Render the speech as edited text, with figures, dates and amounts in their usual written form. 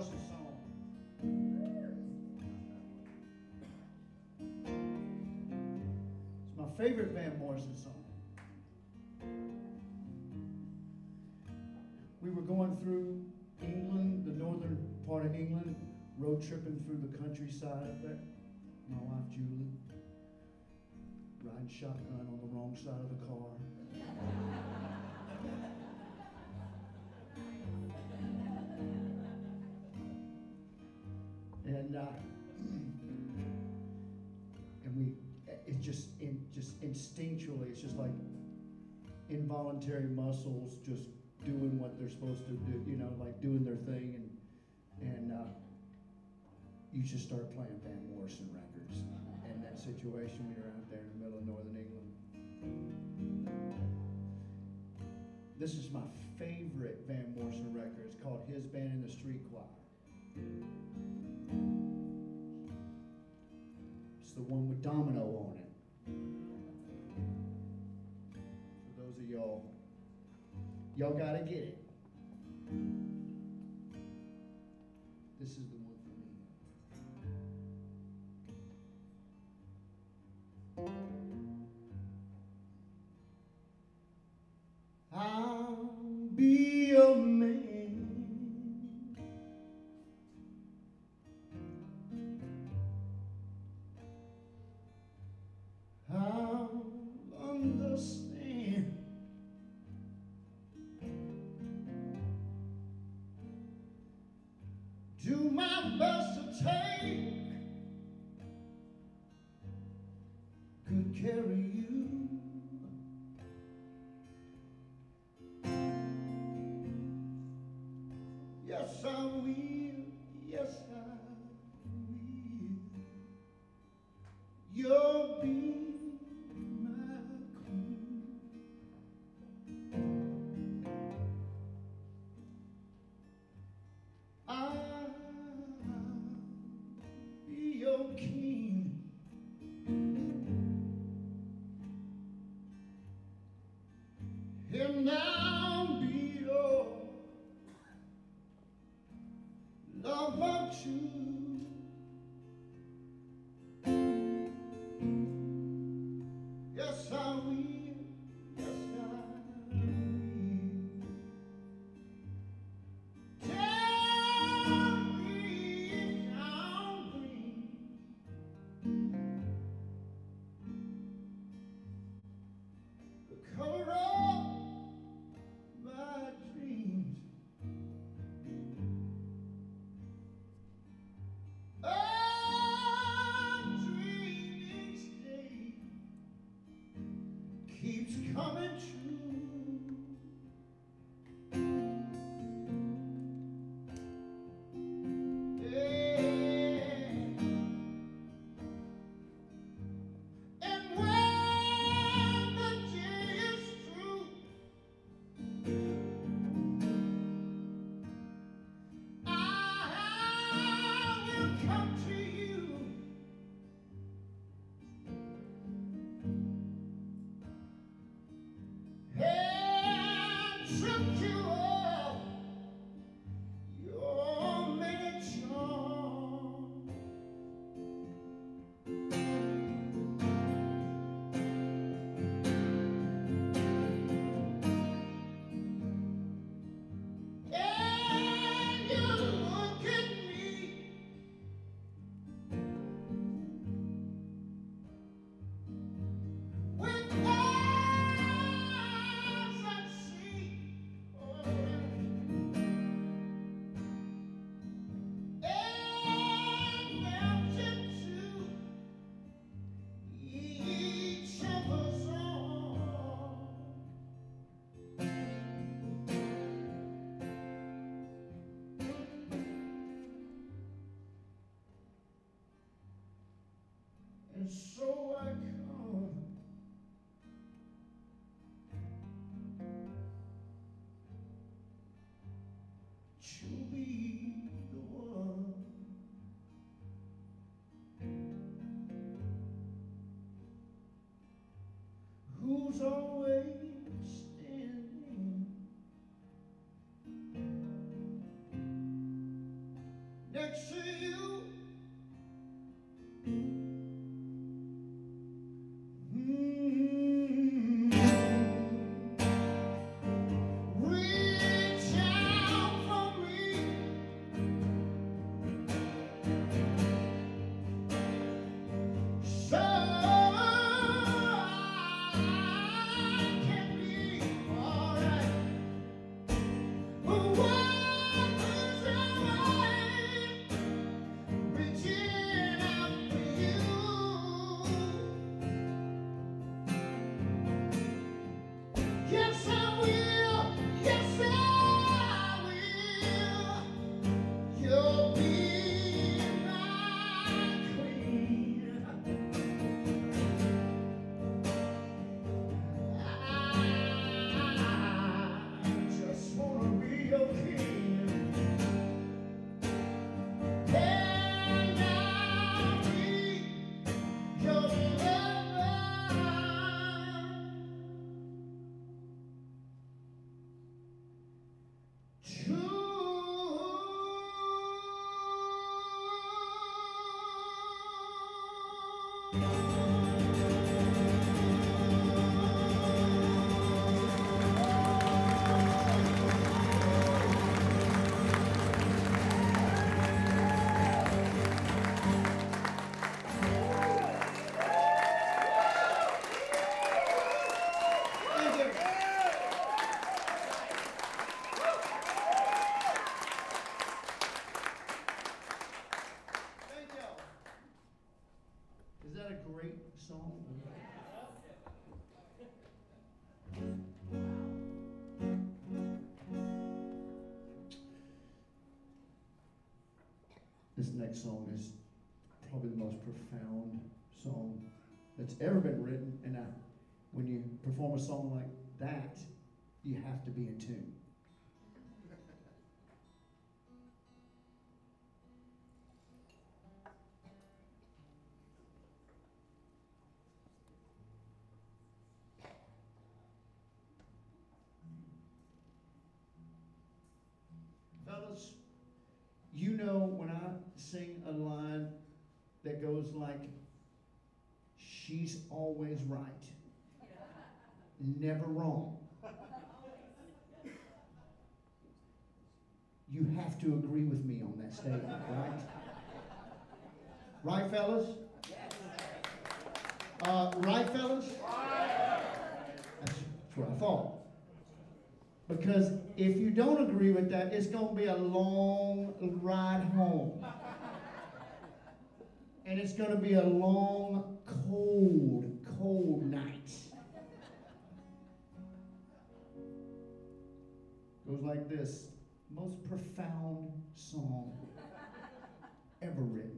Morrison song. It's my favorite Van Morrison song. We were going through England, the northern part of England, road tripping through the countryside up there. My wife Julie, riding shotgun on the wrong side of the car. And we, it's just instinctually, it's just like involuntary muscles just doing what they're supposed to do, you know, like doing their thing, and you just start playing Van Morrison records in that situation when you're out there in the middle of northern England. This is my favorite Van Morrison record. It's called His Band in the Street Choir. It's the one with Domino on it. For those of y'all gotta get it. This is the one for me. I'll be your man. I'll understand. Do my best to take good care of you. Yes, I will. Yes, I will. You'll be my queen. I'll be your king. And I'll be your lover too. Yes, I will. Yes, I will. Tell me if I'll bring the color of my dreams. A dream each day keeps coming true. Yeah. And when the day is through, I will come to you and trip you up your many charms. And you look at me with eyes that see, oh, and melt into each other's arms. And so I come to be the one who's always standing Yes, I will. Yes, I will. You'll be my queen. I just wanna be your king. And I'll be your lover. Thank you. Thank y'all. Is that a great song? This next song is probably the most profound song that's ever been written, and when you perform a song like that, you have to be in tune. Fellas, you know when I sing a line that goes like, she's always right, never wrong. You have to agree with me on that statement, right? Right, fellas? Right, fellas? That's what I thought. Because if you don't agree with that, it's going to be a long ride home. And it's going to be a long, cold, cold night. Goes like this. Most profound song ever written.